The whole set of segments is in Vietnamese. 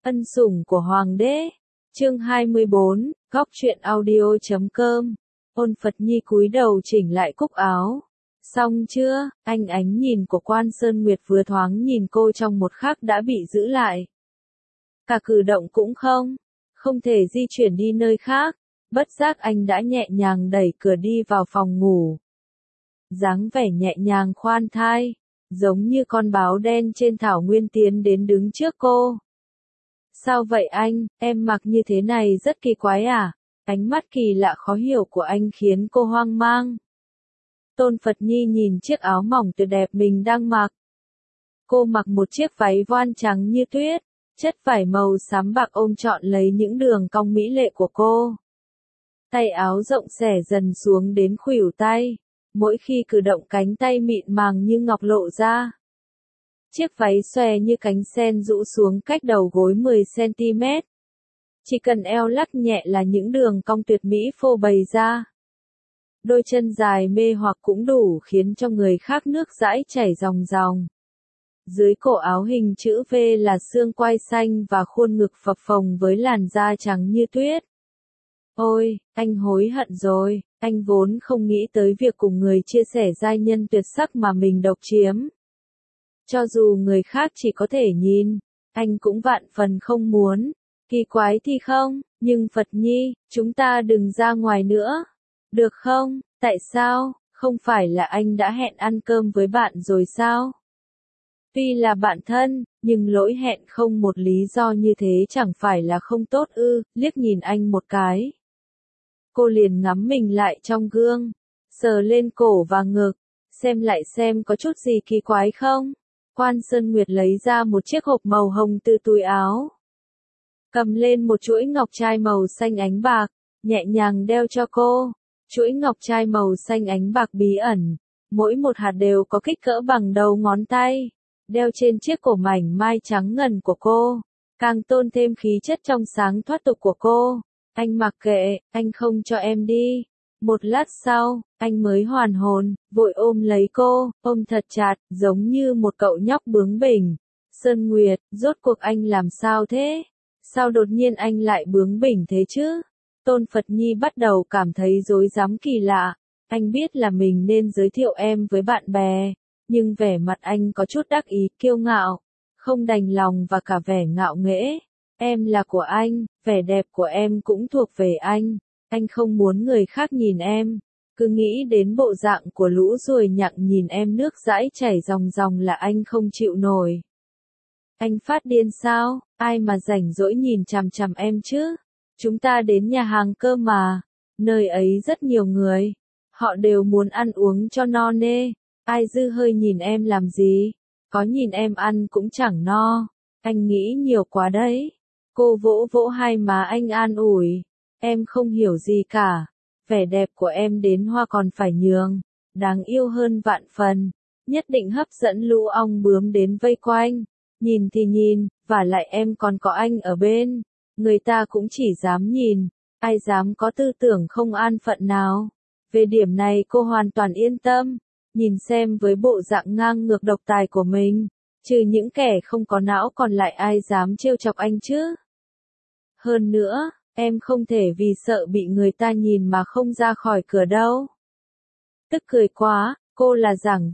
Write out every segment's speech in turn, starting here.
Ân sủng của Hoàng đế. Chương 24, Góc truyện audio.com. Ôn Phật Nhi cúi đầu chỉnh lại cúc áo. Xong chưa? Anh ánh nhìn của Quan Sơn Nguyệt vừa thoáng nhìn cô trong một khắc đã bị giữ lại. Cả cử động cũng không thể di chuyển đi nơi khác. Bất giác anh đã nhẹ nhàng đẩy cửa đi vào phòng ngủ. Dáng vẻ nhẹ nhàng khoan thai, giống như con báo đen trên thảo nguyên tiến đến đứng trước cô. Sao vậy anh, em mặc như thế này rất kỳ quái à? Ánh mắt kỳ lạ khó hiểu của anh khiến cô hoang mang. Tôn Phật Nhi nhìn chiếc áo mỏng tuyệt đẹp mình đang mặc. Cô mặc một chiếc váy voan trắng như tuyết, chất vải màu xám bạc ôm trọn lấy những đường cong mỹ lệ của cô. Tay áo rộng xẻ dần xuống đến khuỷu tay, mỗi khi cử động cánh tay mịn màng như ngọc lộ ra. Chiếc váy xòe như cánh sen rũ xuống cách đầu gối 10 cm. Chỉ cần eo lắc nhẹ là những đường cong tuyệt mỹ phô bày ra. Đôi chân dài mê hoặc cũng đủ khiến cho người khác nước dãi chảy ròng ròng. Dưới cổ áo hình chữ V là xương quai xanh và khuôn ngực phập phồng với làn da trắng như tuyết. Ôi, anh hối hận rồi, anh vốn không nghĩ tới việc cùng người chia sẻ giai nhân tuyệt sắc mà mình độc chiếm. Cho dù người khác chỉ có thể nhìn, anh cũng vạn phần không muốn. Kỳ quái thì không, nhưng Phật Nhi, chúng ta đừng ra ngoài nữa. Được không? Tại sao? Không phải là anh đã hẹn ăn cơm với bạn rồi sao? Tuy là bạn thân, nhưng lỗi hẹn không một lý do như thế chẳng phải là không tốt ư? Liếc nhìn anh một cái. Cô liền ngắm mình lại trong gương, sờ lên cổ và ngực, xem lại xem có chút gì kỳ quái không. Quan Sơn Nguyệt lấy ra một chiếc hộp màu hồng từ túi áo. Cầm lên một chuỗi ngọc trai màu xanh ánh bạc, nhẹ nhàng đeo cho cô. Chuỗi ngọc trai màu xanh ánh bạc bí ẩn, mỗi một hạt đều có kích cỡ bằng đầu ngón tay, đeo trên chiếc cổ mảnh mai trắng ngần của cô, càng tôn thêm khí chất trong sáng thoát tục của cô. Anh mặc kệ, anh không cho em đi. Một lát sau, anh mới hoàn hồn, vội ôm lấy cô, ôm thật chặt, giống như một cậu nhóc bướng bỉnh. Sơn Nguyệt, rốt cuộc anh làm sao thế? Sao đột nhiên anh lại bướng bỉnh thế chứ? Tôn Phật Nhi bắt đầu cảm thấy rối rắm kỳ lạ. Anh biết là mình nên giới thiệu em với bạn bè, nhưng vẻ mặt anh có chút đắc ý, kiêu ngạo, không đành lòng và cả vẻ ngạo nghễ. Em là của anh, vẻ đẹp của em cũng thuộc về anh không muốn người khác nhìn em. Cứ nghĩ đến bộ dạng của lũ ruồi nhặng nhìn em nước dãi chảy ròng ròng là anh không chịu nổi. Anh phát điên sao? Ai mà rảnh rỗi nhìn chằm chằm em chứ? Chúng ta đến nhà hàng cơm mà, nơi ấy rất nhiều người, họ đều muốn ăn uống cho no nê, ai dư hơi nhìn em làm gì, có nhìn em ăn cũng chẳng no, anh nghĩ nhiều quá đấy. Cô vỗ vỗ hai má anh an ủi, em không hiểu gì cả, vẻ đẹp của em đến hoa còn phải nhường, đáng yêu hơn vạn phần, nhất định hấp dẫn lũ ong bướm đến vây quanh, nhìn thì nhìn, vả lại em còn có anh ở bên. Người ta cũng chỉ dám nhìn, ai dám có tư tưởng không an phận nào. Về điểm này cô hoàn toàn yên tâm, nhìn xem với bộ dạng ngang ngược độc tài của mình, trừ những kẻ không có não còn lại ai dám trêu chọc anh chứ. Hơn nữa, em không thể vì sợ bị người ta nhìn mà không ra khỏi cửa đâu. Tức cười quá, cô là giảng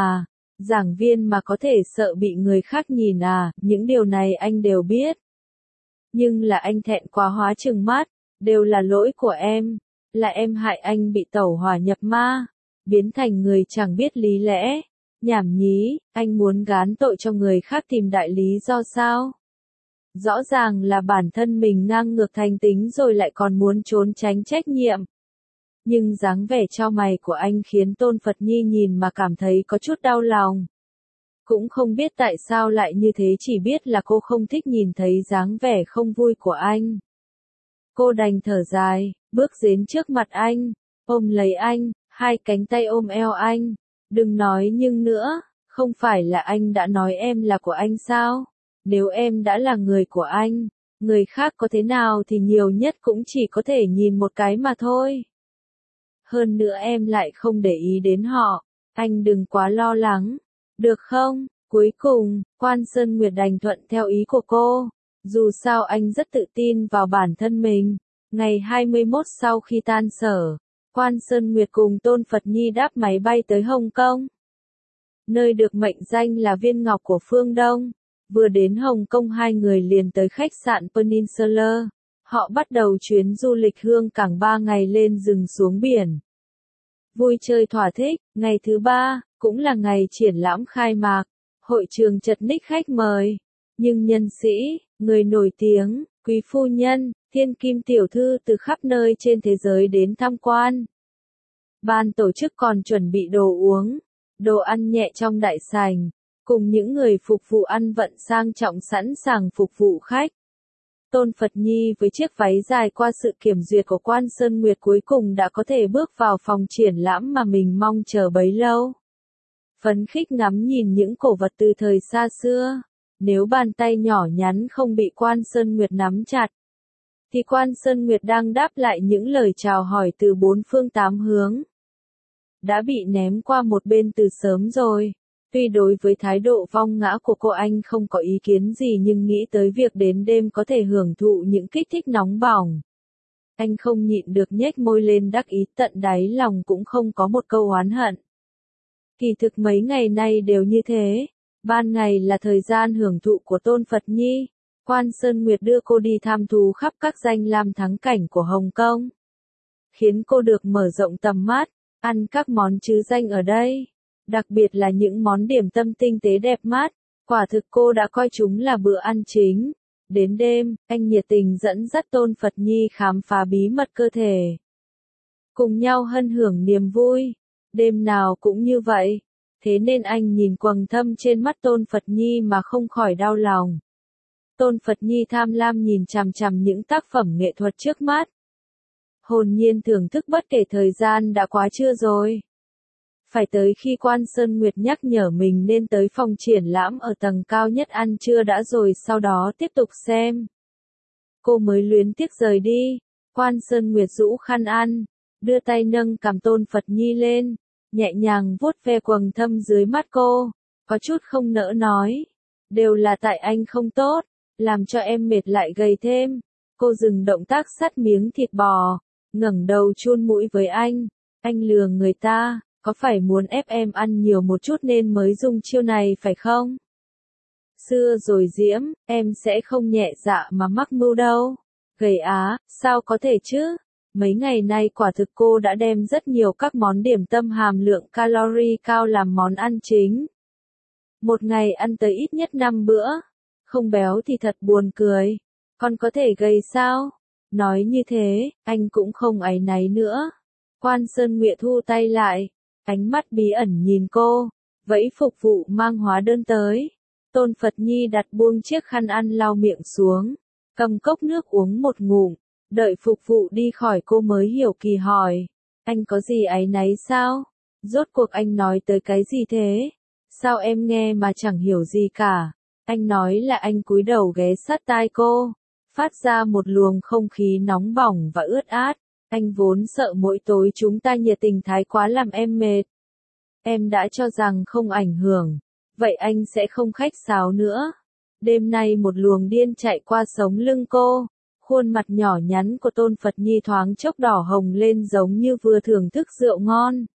viên mà có thể sợ bị người khác nhìn à, những điều này anh đều biết. Nhưng là anh thẹn quá hóa trừng mắt, đều là lỗi của em, là em hại anh bị tẩu hỏa nhập ma, biến thành người chẳng biết lý lẽ, nhảm nhí, anh muốn gán tội cho người khác tìm đại lý do sao? Rõ ràng là bản thân mình ngang ngược thành tính rồi lại còn muốn trốn tránh trách nhiệm. Nhưng dáng vẻ trao mày của anh khiến Tôn Phật Nhi nhìn mà cảm thấy có chút đau lòng. Cũng không biết tại sao lại như thế, chỉ biết là cô không thích nhìn thấy dáng vẻ không vui của anh. Cô đành thở dài, bước đến trước mặt anh, ôm lấy anh, hai cánh tay ôm eo anh. Đừng nói nhưng nữa, không phải là anh đã nói em là của anh sao? Nếu em đã là người của anh, người khác có thế nào thì nhiều nhất cũng chỉ có thể nhìn một cái mà thôi. Hơn nữa em lại không để ý đến họ, anh đừng quá lo lắng. Được không? Cuối cùng, Quan Sơn Nguyệt đành thuận theo ý của cô. Dù sao anh rất tự tin vào bản thân mình. Ngày 21 sau khi tan sở, Quan Sơn Nguyệt cùng Tôn Phật Nhi đáp máy bay tới Hồng Kông, nơi được mệnh danh là viên ngọc của phương Đông. Vừa đến Hồng Kông hai người liền tới khách sạn Peninsula. Họ bắt đầu chuyến du lịch hương cảng 3 ngày lên rừng xuống biển. Vui chơi thỏa thích, ngày thứ 3, cũng là ngày triển lãm khai mạc. Hội trường chật ních khách mời. Nhưng nhân sĩ, người nổi tiếng, quý phu nhân, thiên kim tiểu thư từ khắp nơi trên thế giới đến tham quan. Ban tổ chức còn chuẩn bị đồ uống, đồ ăn nhẹ trong đại sảnh, cùng những người phục vụ ăn vận sang trọng sẵn sàng phục vụ khách. Tôn Phật Nhi với chiếc váy dài qua sự kiểm duyệt của Quan Sơn Nguyệt cuối cùng đã có thể bước vào phòng triển lãm mà mình mong chờ bấy lâu. Phấn khích ngắm nhìn những cổ vật từ thời xa xưa. Nếu bàn tay nhỏ nhắn không bị Quan Sơn Nguyệt nắm chặt, thì Quan Sơn Nguyệt đang đáp lại những lời chào hỏi từ bốn phương tám hướng. Đã bị ném qua một bên từ sớm rồi. Tuy đối với thái độ vong ngã của cô anh không có ý kiến gì nhưng nghĩ tới việc đến đêm có thể hưởng thụ những kích thích nóng bỏng. Anh không nhịn được nhếch môi lên đắc ý, tận đáy lòng cũng không có một câu oán hận. Kỳ thực mấy ngày nay đều như thế. Ban ngày là thời gian hưởng thụ của Tôn Phật Nhi. Quan Sơn Nguyệt đưa cô đi tham thú khắp các danh lam thắng cảnh của Hồng Kông, khiến cô được mở rộng tầm mắt, ăn các món trứ danh ở đây. Đặc biệt là những món điểm tâm tinh tế đẹp mắt, quả thực cô đã coi chúng là bữa ăn chính. Đến đêm, anh nhiệt tình dẫn dắt Tôn Phật Nhi khám phá bí mật cơ thể. Cùng nhau hân hưởng niềm vui, đêm nào cũng như vậy. Thế nên anh nhìn quầng thâm trên mắt Tôn Phật Nhi mà không khỏi đau lòng. Tôn Phật Nhi tham lam nhìn chằm chằm những tác phẩm nghệ thuật trước mắt. Hồn nhiên thưởng thức bất kể thời gian đã quá trưa rồi. Phải tới khi Quan Sơn Nguyệt nhắc nhở mình nên tới phòng triển lãm ở tầng cao nhất ăn trưa đã rồi sau đó tiếp tục xem. Cô mới luyến tiếc rời đi. Quan Sơn Nguyệt rũ khăn ăn, đưa tay nâng cằm Tôn Phật Nhi lên, nhẹ nhàng vuốt ve quầng thâm dưới mắt cô, có chút không nỡ nói. Đều là tại anh không tốt, làm cho em mệt lại gầy thêm. Cô dừng động tác sắt miếng thịt bò, ngẩng đầu chun mũi với anh lừa người ta. Có phải muốn ép em ăn nhiều một chút nên mới dùng chiêu này phải không? Xưa rồi Diễm, em sẽ không nhẹ dạ mà mắc mưu đâu. Gầy á, sao có thể chứ? Mấy ngày nay quả thực cô đã đem rất nhiều các món điểm tâm hàm lượng calorie cao làm món ăn chính. Một ngày ăn tới ít nhất 5 bữa. Không béo thì thật buồn cười. Còn có thể gầy sao? Nói như thế, anh cũng không áy náy nữa. Quan Sơn Nguyệt thu tay lại. Ánh mắt bí ẩn nhìn cô, vẫy phục vụ mang hóa đơn tới. Tôn Phật Nhi đặt buông chiếc khăn ăn lau miệng xuống, cầm cốc nước uống một ngụm, đợi phục vụ đi khỏi cô mới hiểu kỳ hỏi. Anh có gì áy náy sao? Rốt cuộc anh nói tới cái gì thế? Sao em nghe mà chẳng hiểu gì cả? Anh nói là anh cúi đầu ghé sát tai cô, phát ra một luồng không khí nóng bỏng và ướt át. Anh vốn sợ mỗi tối chúng ta nhiệt tình thái quá làm em mệt. Em đã cho rằng không ảnh hưởng, vậy anh sẽ không khách sáo nữa. Đêm nay một luồng điên chạy qua sống lưng cô, khuôn mặt nhỏ nhắn của Tôn Phật Nhi thoáng chốc đỏ hồng lên giống như vừa thưởng thức rượu ngon.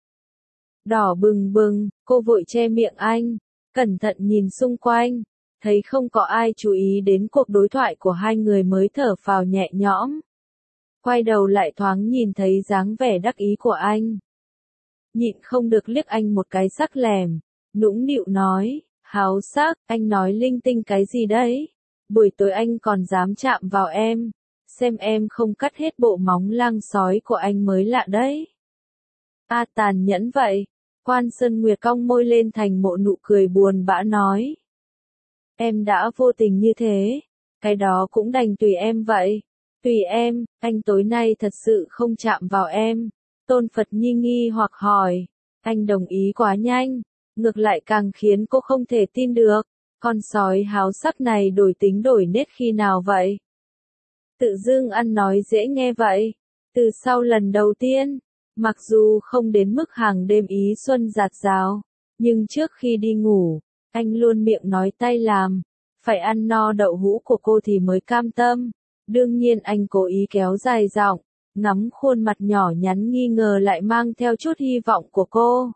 Đỏ bừng bừng, cô vội che miệng anh, cẩn thận nhìn xung quanh, thấy không có ai chú ý đến cuộc đối thoại của hai người mới thở phào nhẹ nhõm. Quay đầu lại thoáng nhìn thấy dáng vẻ đắc ý của anh. Nhịn không được liếc anh một cái sắc lẻm, nũng nịu nói, háo sắc, anh nói linh tinh cái gì đấy? Buổi tối anh còn dám chạm vào em, xem em không cắt hết bộ móng lang sói của anh mới lạ đấy. A tàn nhẫn vậy, Quan Sơn Nguyệt cong môi lên thành một nụ cười buồn bã nói. Em đã vô tình như thế, cái đó cũng đành tùy em vậy. Tùy em, anh tối nay thật sự không chạm vào em. Tôn Phật Nhi nghi hoặc hỏi. Anh đồng ý quá nhanh, ngược lại càng khiến cô không thể tin được. Con sói háo sắc này đổi tính đổi nết khi nào vậy? Tự dưng ăn nói dễ nghe vậy. Từ sau lần đầu tiên, mặc dù không đến mức hàng đêm ý xuân dạt dào, nhưng trước khi đi ngủ, anh luôn miệng nói tay làm. phải ăn no đậu hũ của cô thì mới cam tâm. Đương nhiên anh cố ý kéo dài giọng, ngắm khuôn mặt nhỏ nhắn nghi ngờ lại mang theo chút hy vọng của cô.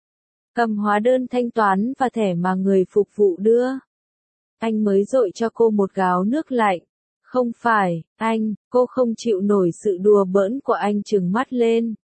Cầm hóa đơn thanh toán và thẻ mà người phục vụ đưa. Anh mới dội cho cô một gáo nước lạnh. Không phải, anh, cô không chịu nổi sự đùa bỡn của anh trừng mắt lên.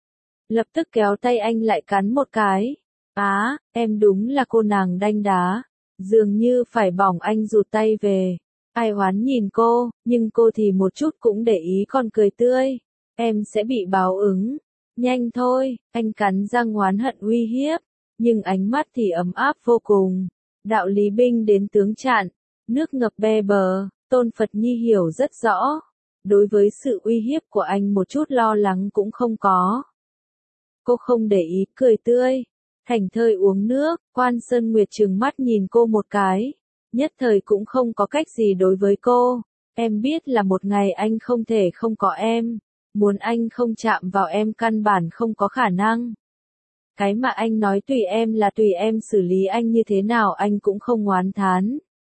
Lập tức kéo tay anh lại cắn một cái. Á, em đúng là cô nàng đanh đá. Dường như phải bỏng anh rụt tay về. Ai oán nhìn cô, nhưng cô thì một chút cũng để ý còn cười tươi. Em sẽ bị báo ứng. Nhanh thôi, anh cắn răng oán hận uy hiếp. Nhưng ánh mắt thì ấm áp vô cùng. Đạo lý binh đến tướng chặn, nước ngập be bờ, Tôn Phật Nhi hiểu rất rõ. Đối với sự uy hiếp của anh một chút lo lắng cũng không có. Cô không để ý, cười tươi. Thành thơi uống nước, Quan Sơn Nguyệt trừng mắt nhìn cô một cái. Nhất thời cũng không có cách gì đối với cô. Em biết là một ngày anh không thể không có em. Muốn anh không chạm vào em căn bản không có khả năng. Cái mà anh nói tùy em là tùy em xử lý anh như thế nào anh cũng không oán thán.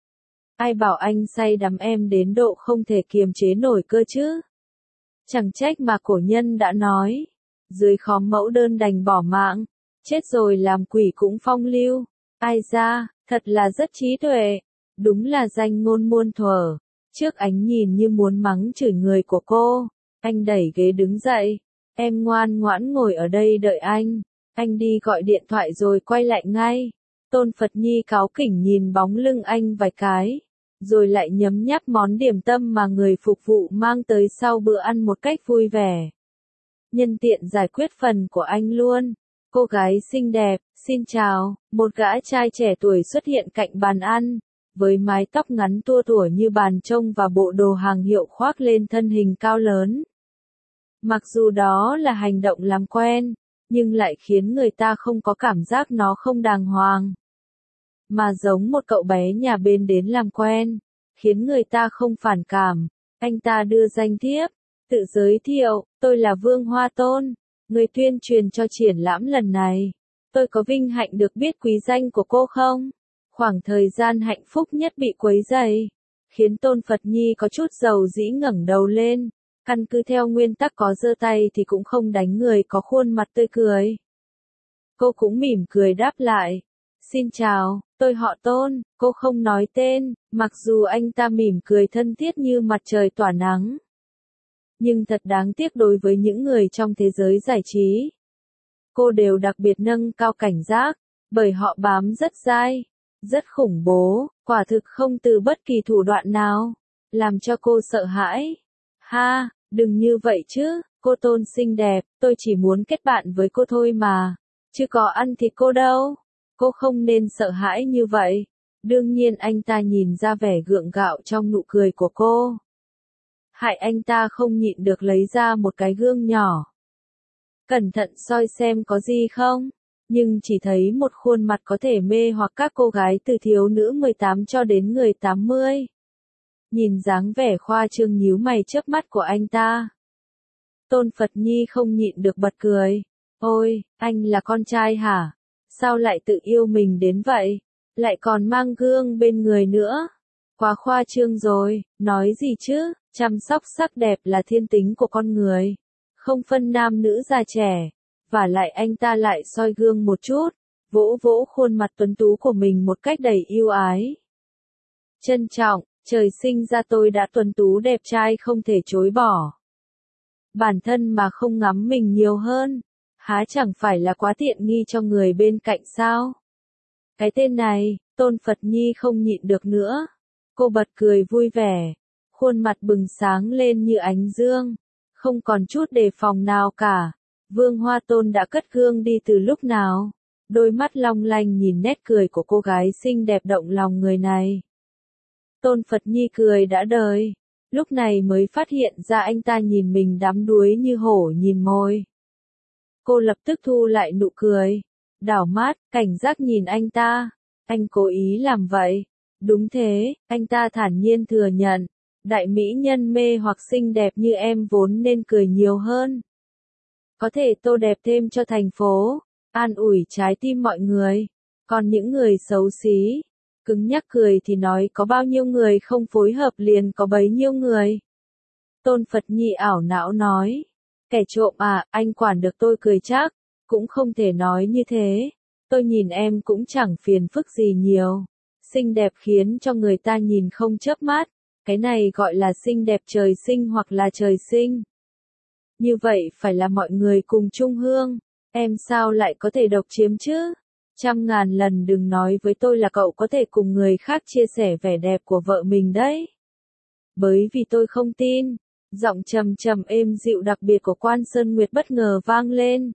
Ai bảo anh say đắm em đến độ không thể kiềm chế nổi cơ chứ. Chẳng trách mà cổ nhân đã nói. Dưới khóm mẫu đơn đành bỏ mạng. Chết rồi làm quỷ cũng phong lưu. Ai ra, thật là rất trí tuệ. Đúng là danh ngôn muôn thuở. Trước ánh nhìn như muốn mắng chửi người của cô. Anh đẩy ghế đứng dậy. Em ngoan ngoãn ngồi ở đây đợi anh. Anh đi gọi điện thoại rồi quay lại ngay. Tôn Phật Nhi cáu kỉnh nhìn bóng lưng anh vài cái. Rồi lại nhấm nháp món điểm tâm mà người phục vụ mang tới sau bữa ăn một cách vui vẻ. Nhân tiện giải quyết phần của anh luôn. Cô gái xinh đẹp, xin chào. Một gã trai trẻ tuổi xuất hiện cạnh bàn ăn. Với mái tóc ngắn tua tủa như bàn trông và bộ đồ hàng hiệu khoác lên thân hình cao lớn. Mặc dù đó là hành động làm quen, nhưng lại khiến người ta không có cảm giác nó không đàng hoàng. Mà giống một cậu bé nhà bên đến làm quen, khiến người ta không phản cảm. Anh ta đưa danh thiếp, tự giới thiệu, tôi là Vương Hoa Tôn, người tuyên truyền cho triển lãm lần này. Tôi có vinh hạnh được biết quý danh của cô không? Khoảng thời gian hạnh phúc nhất bị quấy rầy, khiến Tôn Phật Nhi có chút dầu dĩ ngẩng đầu lên. Căn cứ theo nguyên tắc có giơ tay thì cũng không đánh người có khuôn mặt tươi cười. Cô cũng mỉm cười đáp lại. Xin chào, tôi họ Tôn, cô không nói tên, mặc dù anh ta mỉm cười thân thiết như mặt trời tỏa nắng. Nhưng thật đáng tiếc đối với những người trong thế giới giải trí. Cô đều đặc biệt nâng cao cảnh giác, bởi họ bám rất dai, rất khủng bố, quả thực không từ bất kỳ thủ đoạn nào, làm cho cô sợ hãi. Ha, đừng như vậy chứ, cô Tôn xinh đẹp, tôi chỉ muốn kết bạn với cô thôi mà, chứ có ăn thịt cô đâu. Cô không nên sợ hãi như vậy. Đương nhiên anh ta nhìn ra vẻ gượng gạo trong nụ cười của cô. Hại anh ta không nhịn được lấy ra một cái gương nhỏ. Cẩn thận soi xem có gì không, nhưng chỉ thấy một khuôn mặt có thể mê hoặc các cô gái từ thiếu nữ 18 cho đến người 80. Nhìn dáng vẻ khoa trương nhíu mày chớp mắt của anh ta. Tôn Phật Nhi không nhịn được bật cười. Ôi, anh là con trai hả? Sao lại tự yêu mình đến vậy? Lại còn mang gương bên người nữa. Quá khoa trương rồi, nói gì chứ, chăm sóc sắc đẹp là thiên tính của con người. Không phân nam nữ già trẻ. Và lại anh ta lại soi gương một chút, vỗ vỗ khuôn mặt tuấn tú của mình một cách đầy yêu ái. Trân trọng, trời sinh ra tôi đã tuấn tú đẹp trai không thể chối bỏ. Bản thân mà không ngắm mình nhiều hơn, há chẳng phải là quá tiện nghi cho người bên cạnh sao? Cái tên này, Tôn Phật Nhi không nhịn được nữa. Cô bật cười vui vẻ, khuôn mặt bừng sáng lên như ánh dương, không còn chút đề phòng nào cả. Vương Hoa Tôn đã cất gương đi từ lúc nào? Đôi mắt long lanh nhìn nét cười của cô gái xinh đẹp động lòng người này. Tôn Phật Nhi cười đã đời, lúc này mới phát hiện ra anh ta nhìn mình đắm đuối như hổ nhìn mồi. Cô lập tức thu lại nụ cười, đảo mắt, cảnh giác nhìn anh ta. Anh cố ý làm vậy. Đúng thế, anh ta thản nhiên thừa nhận. Đại mỹ nhân mê hoặc xinh đẹp như em vốn nên cười nhiều hơn. Có thể tô đẹp thêm cho thành phố, an ủi trái tim mọi người. Còn những người xấu xí, Cứng nhắc cười thì nói có bao nhiêu người không phối hợp liền có bấy nhiêu người. Tôn Phật Nhi ảo não nói. Kẻ trộm à, anh quản được tôi cười chắc. Cũng không thể nói như thế. Tôi nhìn em cũng chẳng phiền phức gì nhiều. Xinh đẹp khiến cho người ta nhìn không chớp mắt. Cái này gọi là xinh đẹp trời sinh hoặc là trời sinh. Như vậy phải là mọi người cùng chung hương. Em sao lại có thể độc chiếm chứ? 100.000 lần đừng nói với tôi là cậu có thể cùng người khác chia sẻ vẻ đẹp của vợ mình đấy. Bởi vì tôi không tin. Giọng trầm trầm êm dịu đặc biệt của Quan Sơn Nguyệt bất ngờ vang lên.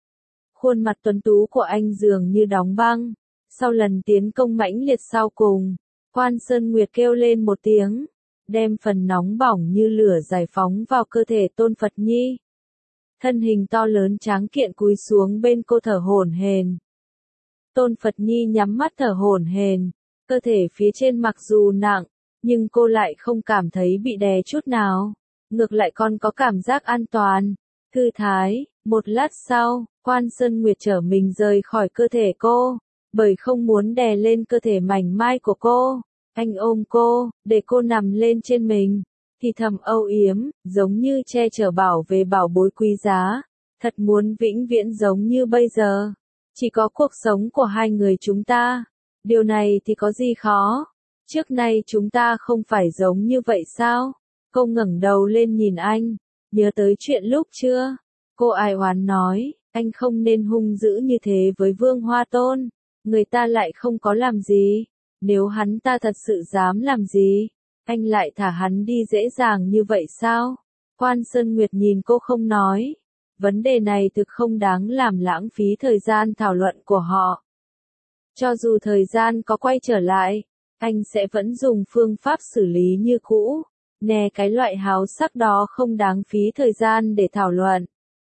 Khuôn mặt tuấn tú của anh dường như đóng băng. Sau lần tiến công mãnh liệt sau cùng, Quan Sơn Nguyệt kêu lên một tiếng, đem phần nóng bỏng như lửa giải phóng vào cơ thể Tôn Phật Nhi. Thân hình to lớn tráng kiện cúi xuống bên cô thở hổn hển. Tôn Phật Nhi nhắm mắt thở hổn hển, cơ thể phía trên mặc dù nặng, nhưng cô lại không cảm thấy bị đè chút nào, ngược lại còn có cảm giác an toàn, thư thái. Một lát sau, Quan Sơn Nguyệt trở mình rời khỏi cơ thể cô, bởi không muốn đè lên cơ thể mảnh mai của cô. Anh ôm cô, để cô nằm lên trên mình, thì thầm âu yếm, giống như che chở bảo vệ bảo bối quý giá, thật muốn vĩnh viễn giống như bây giờ. Chỉ có cuộc sống của hai người chúng ta, điều này thì có gì khó, trước nay chúng ta không phải giống như vậy sao? Cô ngẩng đầu lên nhìn anh, nhớ tới chuyện lúc chưa? Cô ai oán nói, anh không nên hung dữ như thế với Vương Hoa Tôn, người ta lại không có làm gì, nếu hắn ta thật sự dám làm gì, anh lại thả hắn đi dễ dàng như vậy sao? Quan Sơn Nguyệt nhìn cô không nói, vấn đề này thực không đáng làm lãng phí thời gian thảo luận của họ. Cho dù thời gian có quay trở lại, anh sẽ vẫn dùng phương pháp xử lý như cũ, nè cái loại háo sắc đó không đáng phí thời gian để thảo luận.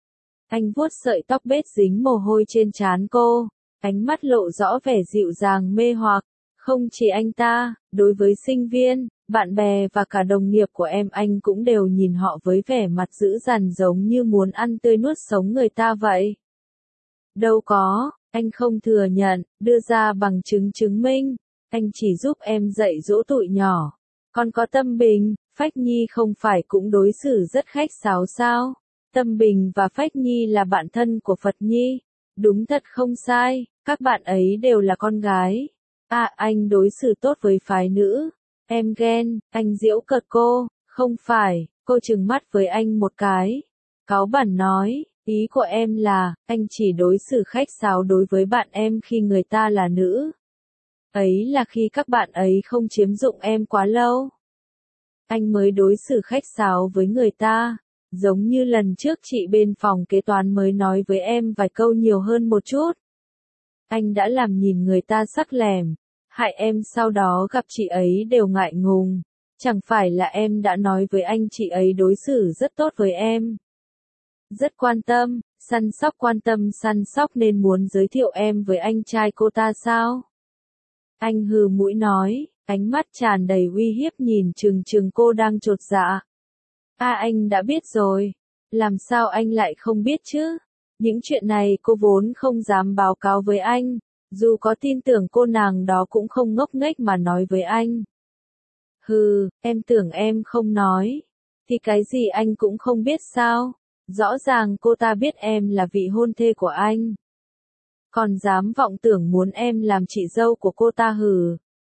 Anh vuốt sợi tóc bết dính mồ hôi trên trán cô, ánh mắt lộ rõ vẻ dịu dàng mê hoặc. Không chỉ anh ta, đối với sinh viên, bạn bè và cả đồng nghiệp của em anh cũng đều nhìn họ với vẻ mặt dữ dằn giống như muốn ăn tươi nuốt sống người ta vậy. Đâu có, anh không thừa nhận, đưa ra bằng chứng chứng minh, anh chỉ giúp em dạy dỗ tụi nhỏ. Còn có Tâm Bình, Phách Nhi không phải cũng đối xử rất khách sáo sao? Tâm Bình và Phách Nhi là bạn thân của Phật Nhi. Đúng thật không sai, các bạn ấy đều là con gái. À, anh đối xử tốt với phái nữ. Em ghen, anh giễu cợt cô. Không phải, cô trừng mắt với anh một cái. Cáu bẳn nói, ý của em là, anh chỉ đối xử khách sáo đối với bạn em khi người ta là nữ. Ấy là khi các bạn ấy không chiếm dụng em quá lâu. Anh mới đối xử khách sáo với người ta. Giống như lần trước chị bên phòng kế toán mới nói với em vài câu nhiều hơn một chút. Anh đã làm nhìn người ta sắc lẻm, hại em sau đó gặp chị ấy đều ngại ngùng. Chẳng phải là em đã nói với anh chị ấy đối xử rất tốt với em. Rất quan tâm, quan tâm săn sóc nên muốn giới thiệu em với anh trai cô ta sao? Anh hừ mũi nói, ánh mắt tràn đầy uy hiếp nhìn chừng chừng cô đang chột dạ. À, anh đã biết rồi. Làm sao anh lại không biết chứ? Những chuyện này cô vốn không dám báo cáo với anh. Dù có tin tưởng cô nàng đó cũng không ngốc nghếch mà nói với anh. Hừ, em tưởng em không nói. Thì cái gì anh cũng không biết sao? Rõ ràng cô ta biết em là vị hôn thê của anh. Còn dám vọng tưởng muốn em làm chị dâu của cô ta hừ.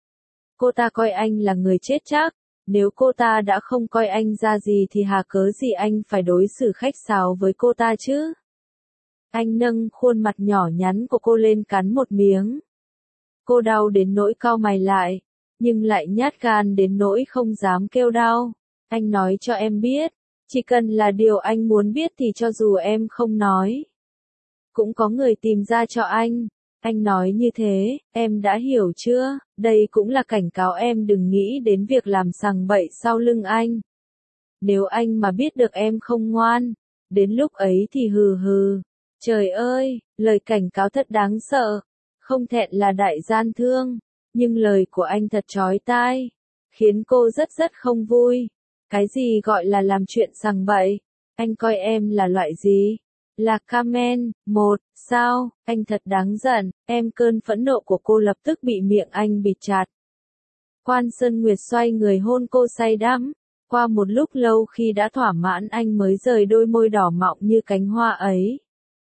Cô ta coi anh là người chết chắc. Nếu cô ta đã không coi anh ra gì thì hà cớ gì anh phải đối xử khách sáo với cô ta chứ? Anh nâng khuôn mặt nhỏ nhắn của cô lên cắn một miếng. Cô đau đến nỗi cau mày lại, nhưng lại nhát gan đến nỗi không dám kêu đau. Anh nói cho em biết, chỉ cần là điều anh muốn biết thì cho dù em không nói, cũng có người tìm ra cho anh. Anh nói như thế, em đã hiểu chưa? Đây cũng là cảnh cáo em đừng nghĩ đến việc làm sằng bậy sau lưng anh. Nếu anh mà biết được em không ngoan, đến lúc ấy thì hừ hừ. Trời ơi, lời cảnh cáo thật đáng sợ. Không thẹn là đại gian thương, nhưng lời của anh thật chói tai, khiến cô rất không vui. Cái gì gọi là làm chuyện sằng bậy? Anh coi em là loại gì? Là Carmen, sao, anh thật đáng giận, cơn phẫn nộ của cô lập tức bị miệng anh bịt chặt. Quan Sơn Nguyệt xoay người hôn cô say đắm. Qua một lúc lâu khi đã thỏa mãn anh mới rời đôi môi đỏ mọng như cánh hoa ấy.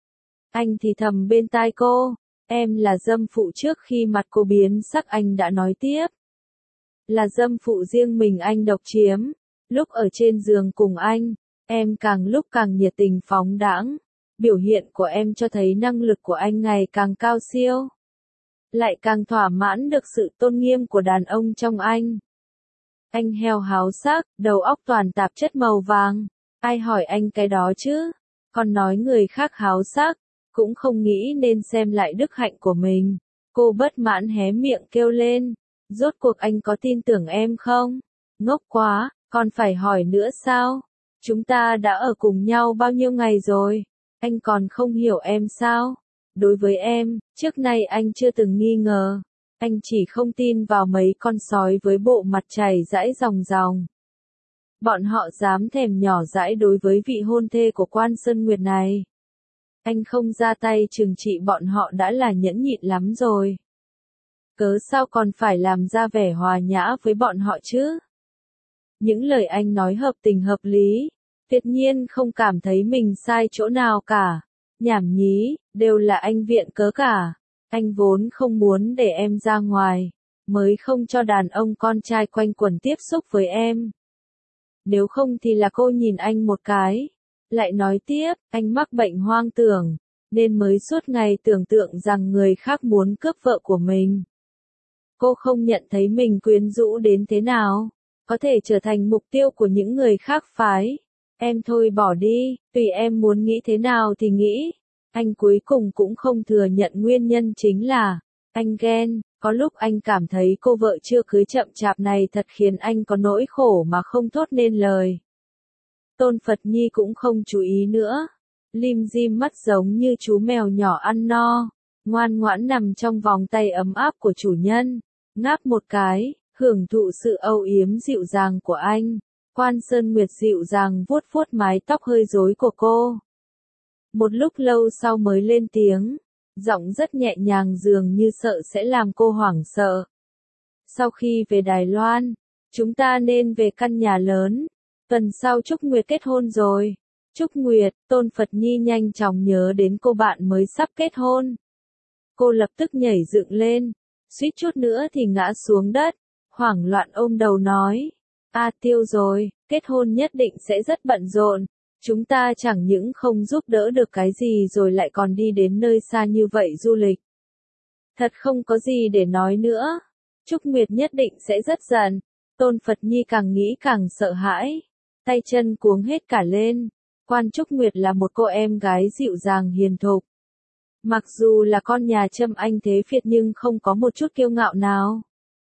Anh thì thầm bên tai cô, em là dâm phụ trước khi mặt cô biến sắc anh đã nói tiếp. Là dâm phụ riêng mình anh độc chiếm. Lúc ở trên giường cùng anh, em càng lúc càng nhiệt tình phóng đãng. Biểu hiện của em cho thấy năng lực của anh ngày càng cao siêu. Lại càng thỏa mãn được sự tôn nghiêm của đàn ông trong anh. Anh heo háo sắc, đầu óc toàn tạp chất màu vàng. Ai hỏi anh cái đó chứ? Còn nói người khác háo sắc, cũng không nghĩ nên xem lại đức hạnh của mình. Cô bất mãn hé miệng kêu lên. Rốt cuộc anh có tin tưởng em không? Ngốc quá, còn phải hỏi nữa sao? Chúng ta đã ở cùng nhau bao nhiêu ngày rồi? Anh còn không hiểu em sao? Đối với em, trước nay anh chưa từng nghi ngờ. Anh chỉ không tin vào mấy con sói với bộ mặt chảy rãi ròng ròng. Bọn họ dám thèm nhỏ dãi đối với vị hôn thê của Quan Sơn Nguyệt này. Anh không ra tay trừng trị bọn họ đã là nhẫn nhịn lắm rồi. Cớ sao còn phải làm ra vẻ hòa nhã với bọn họ chứ? Những lời anh nói hợp tình hợp lý, tuyệt nhiên không cảm thấy mình sai chỗ nào cả. Nhảm nhí, đều là anh viện cớ cả. Anh vốn không muốn để em ra ngoài, mới không cho đàn ông con trai quanh quẩn tiếp xúc với em. Nếu không thì là cô nhìn anh một cái. Lại nói tiếp, anh mắc bệnh hoang tưởng, nên mới suốt ngày tưởng tượng rằng người khác muốn cướp vợ của mình. Cô không nhận thấy mình quyến rũ đến thế nào, có thể trở thành mục tiêu của những người khác phái. Em thôi bỏ đi, tùy em muốn nghĩ thế nào thì nghĩ. Anh cuối cùng cũng không thừa nhận nguyên nhân chính là, anh ghen, có lúc anh cảm thấy cô vợ chưa cưới chậm chạp này thật khiến anh có nỗi khổ mà không thốt nên lời. Tôn Phật Nhi cũng không chú ý nữa, lim dim mắt giống như chú mèo nhỏ ăn no, ngoan ngoãn nằm trong vòng tay ấm áp của chủ nhân, ngáp một cái, hưởng thụ sự âu yếm dịu dàng của anh. Quan Sơn Nguyệt dịu dàng vuốt vuốt mái tóc hơi rối của cô. Một lúc lâu sau mới lên tiếng, giọng rất nhẹ nhàng dường như sợ sẽ làm cô hoảng sợ. Sau khi về Đài Loan, chúng ta nên về căn nhà lớn. Tuần sau Trúc Nguyệt kết hôn rồi. Trúc Nguyệt, Tôn Phật Nhi nhanh chóng nhớ đến cô bạn mới sắp kết hôn. Cô lập tức nhảy dựng lên, suýt chút nữa thì ngã xuống đất, hoảng loạn ôm đầu nói. Tiêu rồi, kết hôn nhất định sẽ rất bận rộn. Chúng ta chẳng những không giúp đỡ được cái gì rồi lại còn đi đến nơi xa như vậy du lịch. Thật không có gì để nói nữa. Trúc Nguyệt nhất định sẽ rất giận. Tôn Phật Nhi càng nghĩ càng sợ hãi. Tay chân cuống hết cả lên. Quan Trúc Nguyệt là một cô em gái dịu dàng hiền thục. Mặc dù là con nhà Trâm Anh thế Việt nhưng không có một chút kiêu ngạo nào.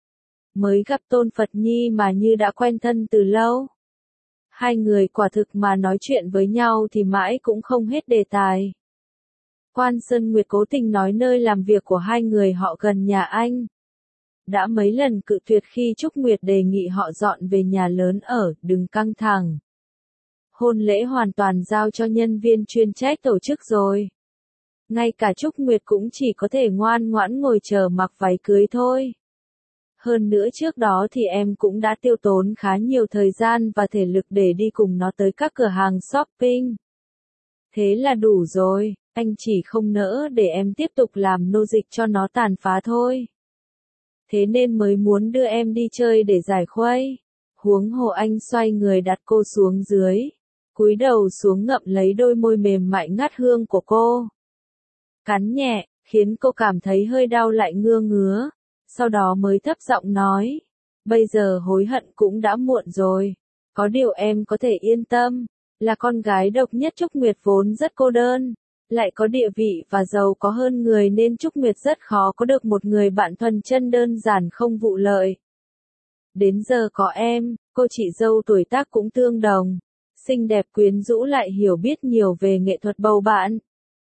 Mới gặp Tôn Phật Nhi mà như đã quen thân từ lâu. Hai người quả thực mà nói chuyện với nhau thì mãi cũng không hết đề tài. Quan Sơn Nguyệt cố tình nói nơi làm việc của hai người họ gần nhà anh. Đã mấy lần cự tuyệt khi Trúc Nguyệt đề nghị họ dọn về nhà lớn ở, đừng căng thẳng. Hôn lễ hoàn toàn giao cho nhân viên chuyên trách tổ chức rồi. Ngay cả Trúc Nguyệt cũng chỉ có thể ngoan ngoãn ngồi chờ mặc váy cưới thôi. Hơn nữa trước đó thì em cũng đã tiêu tốn khá nhiều thời gian và thể lực để đi cùng nó tới các cửa hàng shopping. Thế là đủ rồi, anh chỉ không nỡ để em tiếp tục làm nô dịch cho nó tàn phá thôi. Thế nên mới muốn đưa em đi chơi để giải khuây. Huống hồ anh xoay người đặt cô xuống dưới, cúi đầu xuống ngậm lấy đôi môi mềm mại ngát hương của cô. Cắn nhẹ, khiến cô cảm thấy hơi đau lại ngứa ngứa. Sau đó mới thấp giọng nói, bây giờ hối hận cũng đã muộn rồi. Có điều em có thể yên tâm, là con gái độc nhất Trúc Nguyệt vốn rất cô đơn, lại có địa vị và giàu có hơn người nên Trúc Nguyệt rất khó có được một người bạn thuần chân đơn giản không vụ lợi. Đến giờ có em, cô chị dâu tuổi tác cũng tương đồng, xinh đẹp quyến rũ lại hiểu biết nhiều về nghệ thuật bầu bạn.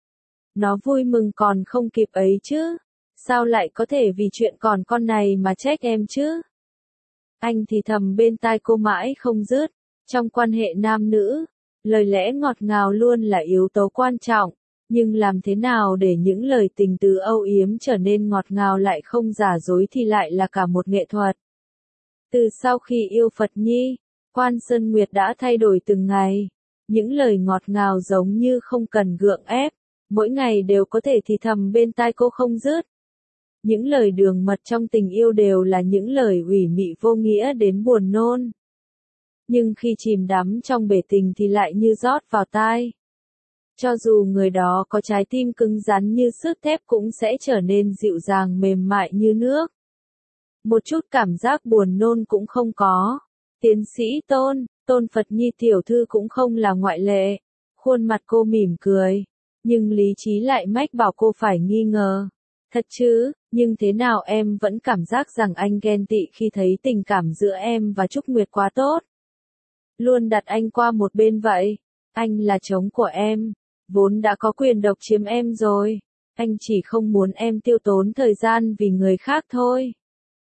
Nó vui mừng còn không kịp ấy chứ. Sao lại có thể vì chuyện còn con này mà trách em chứ? Anh thì thầm bên tai cô mãi không dứt. Trong quan hệ nam nữ, Lời lẽ ngọt ngào luôn là yếu tố quan trọng, nhưng làm thế nào để những lời tình tứ âu yếm trở nên ngọt ngào lại không giả dối thì lại là cả một nghệ thuật. Từ sau khi yêu Phật Nhi, Quan Sơn Nguyệt đã thay đổi từng ngày. Những lời ngọt ngào giống như không cần gượng ép, mỗi ngày đều có thể thì thầm bên tai cô không dứt. Những lời đường mật trong tình yêu đều là những lời ủy mị vô nghĩa đến buồn nôn. Nhưng khi chìm đắm trong bể tình thì lại như rót vào tai. Cho dù người đó có trái tim cứng rắn như sắt thép cũng sẽ trở nên dịu dàng mềm mại như nước. Một chút cảm giác buồn nôn cũng không có. Tiến sĩ Tôn Phật Nhi tiểu thư cũng không là ngoại lệ. Khuôn mặt cô mỉm cười, nhưng lý trí lại mách bảo cô phải nghi ngờ. Thật chứ, nhưng thế nào em vẫn cảm giác rằng anh ghen tị khi thấy tình cảm giữa em và Trúc Nguyệt quá tốt. Luôn đặt anh qua một bên vậy. Anh là chồng của em, vốn đã có quyền độc chiếm em rồi. Anh chỉ không muốn em tiêu tốn thời gian vì người khác thôi.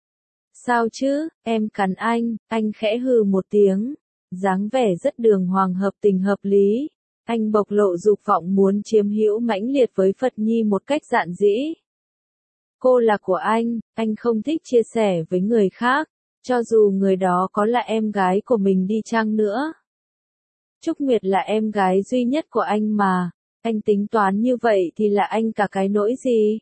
Sao chứ, em cắn anh khẽ hừ một tiếng. Dáng vẻ rất đường hoàng hợp tình hợp lý. Anh bộc lộ dục vọng muốn chiếm hữu mãnh liệt với Phật Nhi một cách dạn dĩ. Cô là của anh không thích chia sẻ với người khác, cho dù người đó có là em gái của mình đi chăng nữa. Trúc Nguyệt là em gái duy nhất của anh mà, anh tính toán như vậy thì là anh cả cái nỗi gì?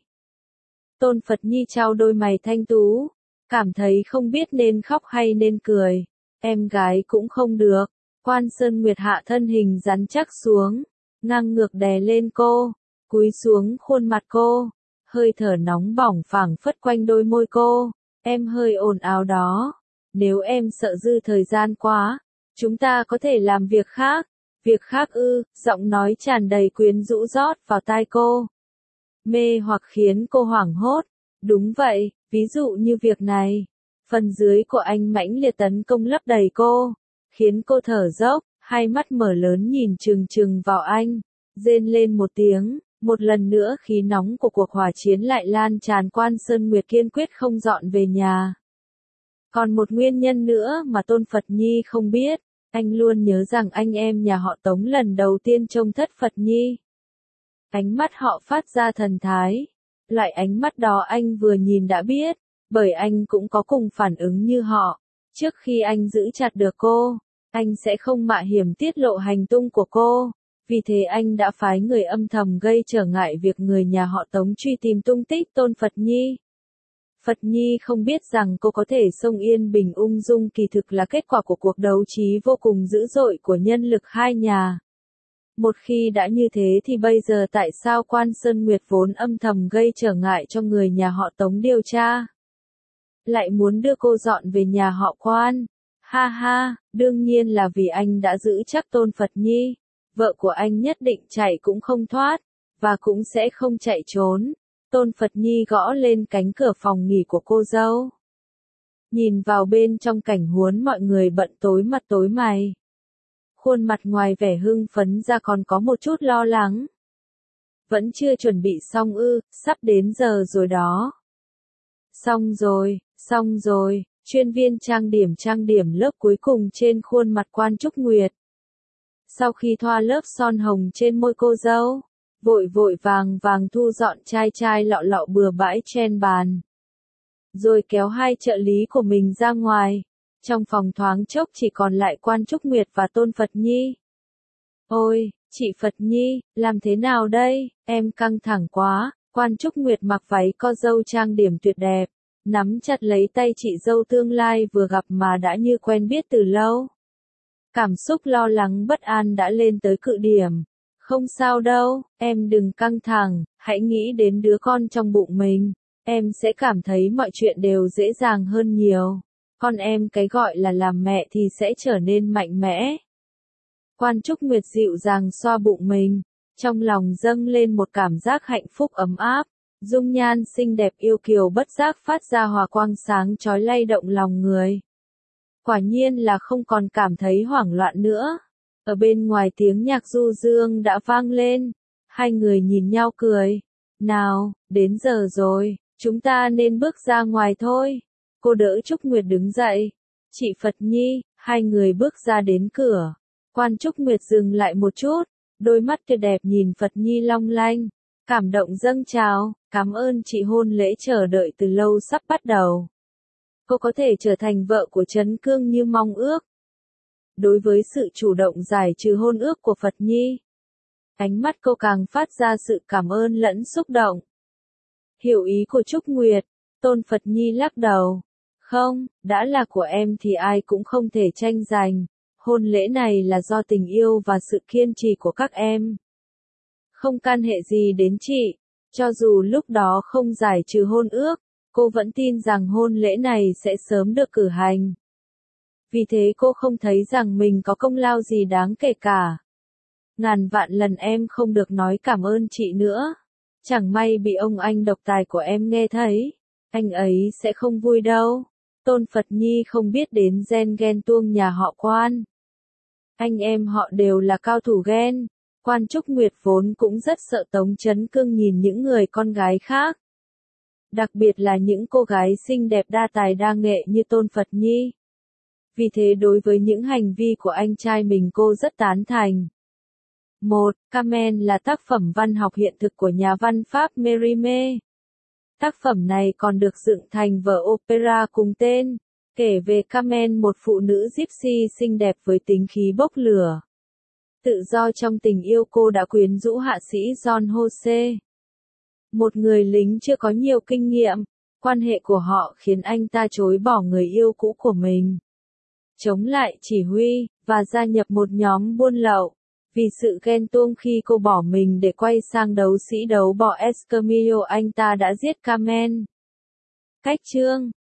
Tôn Phật Nhi trao đôi mày thanh tú, cảm thấy không biết nên khóc hay nên cười. Em gái cũng không được. Quan Sơn Nguyệt hạ thân hình rắn chắc xuống, ngang ngược đè lên cô, cúi xuống khuôn mặt cô, hơi thở nóng bỏng phảng phất quanh đôi môi cô. Em hơi ồn ào đó, nếu em sợ dư thời gian quá, chúng ta có thể làm việc khác. Việc khác ư? Giọng nói tràn đầy quyến rũ rót vào tai cô, mê hoặc khiến cô hoảng hốt. Đúng vậy, ví dụ như việc này. Phần dưới của anh mãnh liệt tấn công lấp đầy cô, khiến cô thở dốc, hai mắt mở lớn nhìn trừng trừng vào anh, rên lên một tiếng. Một lần nữa khí nóng của cuộc hỏa chiến lại lan tràn. Quan Sơn Nguyệt kiên quyết không dọn về nhà. Còn một nguyên nhân nữa mà Tôn Phật Nhi không biết, anh luôn nhớ rằng anh em nhà họ Tống lần đầu tiên trông thất Phật Nhi. Ánh mắt họ phát ra thần thái. Loại ánh mắt đó anh vừa nhìn đã biết, bởi anh cũng có cùng phản ứng như họ. Trước khi anh giữ chặt được cô, anh sẽ không mạo hiểm tiết lộ hành tung của cô. Vì thế anh đã phái người âm thầm gây trở ngại việc người nhà họ Tống truy tìm tung tích Tôn Phật Nhi. Phật Nhi không biết rằng cô có thể xông yên bình ung dung kỳ thực là kết quả của cuộc đấu trí vô cùng dữ dội của nhân lực hai nhà. Một khi đã như thế thì bây giờ tại sao Quan Sơn Nguyệt vốn âm thầm gây trở ngại cho người nhà họ Tống điều tra, lại muốn đưa cô dọn về nhà họ Quan? Ha ha, đương nhiên là vì anh đã giữ chắc Tôn Phật Nhi. Vợ của anh nhất định chạy cũng không thoát, và cũng sẽ không chạy trốn. Tôn Phật Nhi gõ lên cánh cửa phòng nghỉ của cô dâu. Nhìn vào bên trong cảnh huống mọi người bận tối mặt tối mày. Khuôn mặt ngoài vẻ hưng phấn ra còn có một chút lo lắng. Vẫn chưa chuẩn bị xong ư? Sắp đến giờ rồi đó. Xong rồi, chuyên viên trang điểm lớp cuối cùng trên khuôn mặt Quan Trúc Nguyệt. Sau khi thoa lớp son hồng trên môi cô dâu, vội vàng thu dọn chai lọ bừa bãi trên bàn. Rồi kéo hai trợ lý của mình ra ngoài. Trong phòng thoáng chốc chỉ còn lại Quan Trúc Nguyệt và Tôn Phật Nhi. Ôi, chị Phật Nhi, làm thế nào đây? Em căng thẳng quá. Quan Trúc Nguyệt mặc váy co dâu trang điểm tuyệt đẹp, nắm chặt lấy tay chị dâu tương lai vừa gặp mà đã như quen biết từ lâu. Cảm xúc lo lắng bất an đã lên tới cự điểm. Không sao đâu, em đừng căng thẳng, hãy nghĩ đến đứa con trong bụng mình. Em sẽ cảm thấy mọi chuyện đều dễ dàng hơn nhiều. Con em cái gọi là làm mẹ thì sẽ trở nên mạnh mẽ. Quan Trúc Nguyệt dịu dàng xoa bụng mình, trong lòng dâng lên một cảm giác hạnh phúc ấm áp. Dung nhan xinh đẹp yêu kiều bất giác phát ra hòa quang sáng chói lay động lòng người. Quả nhiên là không còn cảm thấy hoảng loạn nữa. Ở bên ngoài tiếng nhạc du dương đã vang lên. Hai người nhìn nhau cười. Nào, đến giờ rồi, chúng ta nên bước ra ngoài thôi. Cô đỡ Trúc Nguyệt đứng dậy. Chị Phật Nhi, hai người bước ra đến cửa. Quan Trúc Nguyệt dừng lại một chút, đôi mắt tuyệt đẹp nhìn Phật Nhi long lanh, cảm động dâng trào, cảm ơn chị, hôn lễ chờ đợi từ lâu sắp bắt đầu. Cô có thể trở thành vợ của Trấn Cương như mong ước. Đối với sự chủ động giải trừ hôn ước của Phật Nhi, ánh mắt cô càng phát ra sự cảm ơn lẫn xúc động. Hiểu ý của Trúc Nguyệt, Tôn Phật Nhi lắc đầu. Không, đã là của em thì ai cũng không thể tranh giành. Hôn lễ này là do tình yêu và sự kiên trì của các em. Không can hệ gì đến chị. Cho dù lúc đó không giải trừ hôn ước, cô vẫn tin rằng hôn lễ này sẽ sớm được cử hành. Vì thế cô không thấy rằng mình có công lao gì đáng kể cả. Ngàn vạn lần em không được nói cảm ơn chị nữa. Chẳng may bị ông anh độc tài của em nghe thấy, anh ấy sẽ không vui đâu. Tôn Phật Nhi không biết đến gen ghen tuông nhà họ Quan. Anh em họ đều là cao thủ ghen. Quan Trúc Nguyệt vốn cũng rất sợ Tống Trấn Cương nhìn những người con gái khác. Đặc biệt là những cô gái xinh đẹp đa tài đa nghệ như Tôn Phật Nhi. Vì thế đối với những hành vi của anh trai mình cô rất tán thành. 1. Carmen là tác phẩm văn học hiện thực của nhà văn Pháp Mérimée. Tác phẩm này còn được dựng thành vở opera cùng tên, kể về Carmen, một phụ nữ gypsy xinh đẹp với tính khí bốc lửa. Tự do trong tình yêu, cô đã quyến rũ hạ sĩ John Jose, một người lính chưa có nhiều kinh nghiệm. Quan hệ của họ khiến anh ta chối bỏ người yêu cũ của mình, chống lại chỉ huy, và gia nhập một nhóm buôn lậu. Vì sự ghen tuông khi cô bỏ mình để quay sang đấu sĩ đấu bò Escamillo, anh ta đã giết Carmen. Cách chương